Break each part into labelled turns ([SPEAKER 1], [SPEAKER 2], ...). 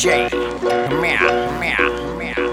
[SPEAKER 1] DJ. Meow, meow, meow.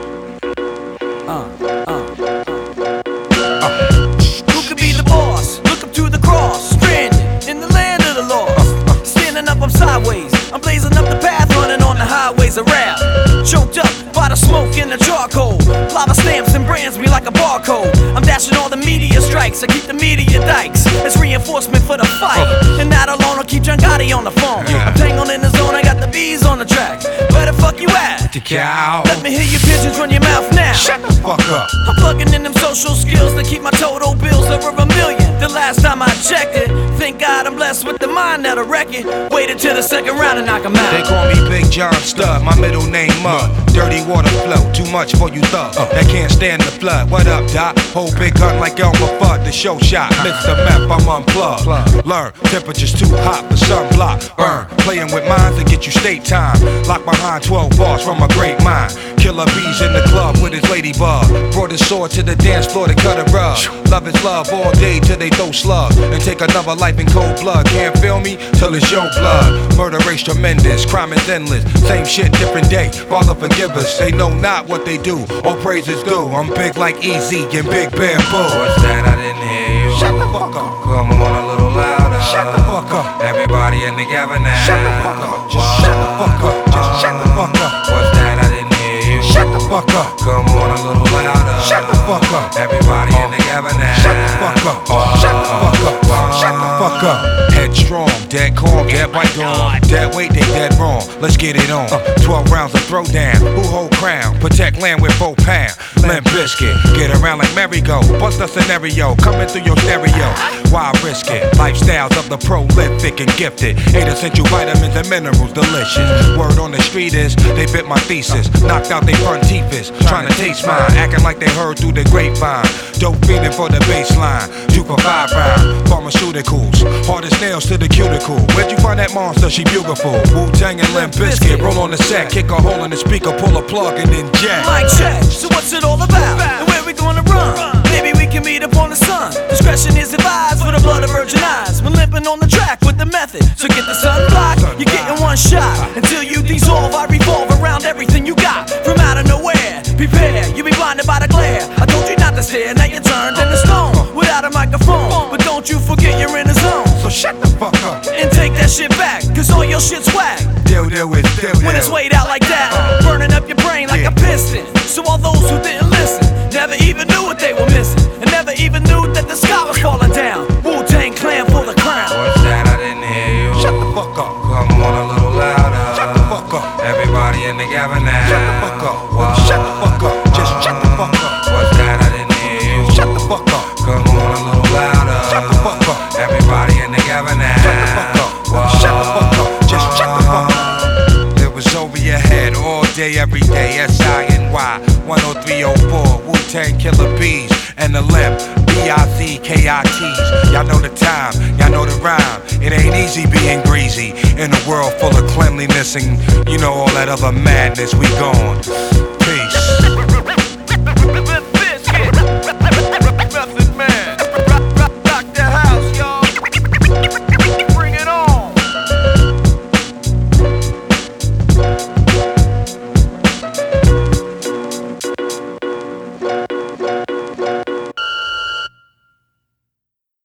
[SPEAKER 1] Who could be the boss? Look up to the cross. Stranded in the land of the lost. Standing up, I'm sideways. I'm blazing up the path, running on the highways of rap. Choked up by the smoke and the charcoal. Lava stamps and brands me like a barcode. I'm dashing all the media strikes. I keep the media dikes as reinforcement for the fight. And not alone, I'll keep John Gotti on the phone. I'm tangled in the zone, I got the bees on the track. Where the fuck you at?
[SPEAKER 2] The cow.
[SPEAKER 1] Let me hear your pigeons run your mouth now.
[SPEAKER 2] Shut the fuck up.
[SPEAKER 1] I'm plugging in them social skills to keep my total bills over $1 million. The last time I checked it, thank God I'm blessed with the mind that'll wreck it. Waited till the second round and knock 'em out.
[SPEAKER 2] They call me Big John Stud, my middle name Mud. Dirty water flow, too much for you thug that can't stand the flood. What up, Doc? Hold big gun like Elmer Fudd, the show shot. Mr. Meth, I'm unplugged. Learn, temperature's too hot for sunblock. Burn, playing with minds to get you state time. Locked behind 12 bars from a great mind. Killer bees in the club with his ladybug. Brought his sword to the dance floor to cut a rug. Love is love all day till they throw slugs and take another life in cold blood. Can't feel me till it's your blood. Murder rate's tremendous, crime is endless. Same shit, different day. Father forgive us. They know not what they do. All praise is due. I'm big like Easy and Big Bamboo.
[SPEAKER 3] What's that? I didn't hear you.
[SPEAKER 2] Shut the fuck up.
[SPEAKER 3] Come on a little louder.
[SPEAKER 2] Shut the fuck up.
[SPEAKER 3] Everybody in together now.
[SPEAKER 2] Shut the fuck up. Just shut the fuck up. Just shut the fuck up.
[SPEAKER 3] What's that? I didn't hear you.
[SPEAKER 2] Shut the fuck up.
[SPEAKER 3] Come on a little louder.
[SPEAKER 2] Shut the fuck up.
[SPEAKER 3] Everybody in together now.
[SPEAKER 2] Shut the fuck up. Shut the fuck up. Shut the fuck up. Headstrong, dead calm, dead white dawn. Dead weight, they dead wrong. Let's get it on. 12 rounds of throwdown. Who hold crown? Protect land with 4 pounds. Limp Biscuit, get around like merry-go. Bust a scenario, coming through your stereo. Why risk it? Lifestyles of the prolific and gifted. 8 essential vitamins and minerals, delicious. Word on the street is, they fit my thesis. Knocked out they front teethers, trying to taste mine. Acting like they heard through the grapevine. Dope feeding for the baseline. 2 for 5 round. Pharmaceuticals, hard as nails to the cuticle. Where'd you find that monster? She beautiful. Wu-Tang and Limp Bizkit, roll on the set, kick a hole in the speaker, pull a plug and then jack.
[SPEAKER 1] Mic check, so what's it all about? And where we gonna run? Maybe we can meet up on the sun. Discretion is advised for the blood of virgin eyes. We're limping on the track with the method. So get the sun blocked, you're getting one shot. Until you dissolve, I revolve around everything you got. From out of nowhere, prepare, you'll be blinded by the glare. I told you not to stare, now you're turned into stone. Without a microphone, but don't you forget you're in the zone.
[SPEAKER 2] So shut the fuck up
[SPEAKER 1] and take that shit back, cause all your shit's whack.
[SPEAKER 2] Deal with
[SPEAKER 1] when it's weighed out like that, burning up your brain like a piston. So all those who didn't listen never even knew what they were missing, and never even knew that the sky was falling down. Wu-Tang Clan for the crown.
[SPEAKER 3] What's that? I didn't hear you.
[SPEAKER 2] Shut the fuck up.
[SPEAKER 3] Come on a little louder.
[SPEAKER 2] Shut the fuck up.
[SPEAKER 3] Everybody in together now.
[SPEAKER 2] Shut the fuck up. Shut the fuck up. Just shut the fuck up.
[SPEAKER 3] What's that? I didn't hear you.
[SPEAKER 2] Shut the fuck up.
[SPEAKER 3] Come on a little louder.
[SPEAKER 2] Shut the fuck up.
[SPEAKER 3] Everybody in together now.
[SPEAKER 2] Shut the fuck up. Shut the fuck up. Just shut the fuck up. It was over your head all day, every day. SINY 10304. Wu-Tang Killer Bees and the Limp BIZKITs. Y'all know the time, y'all know the rhyme. It ain't easy being greasy in a world full of cleanliness and you know all that other madness. We gone. Peace.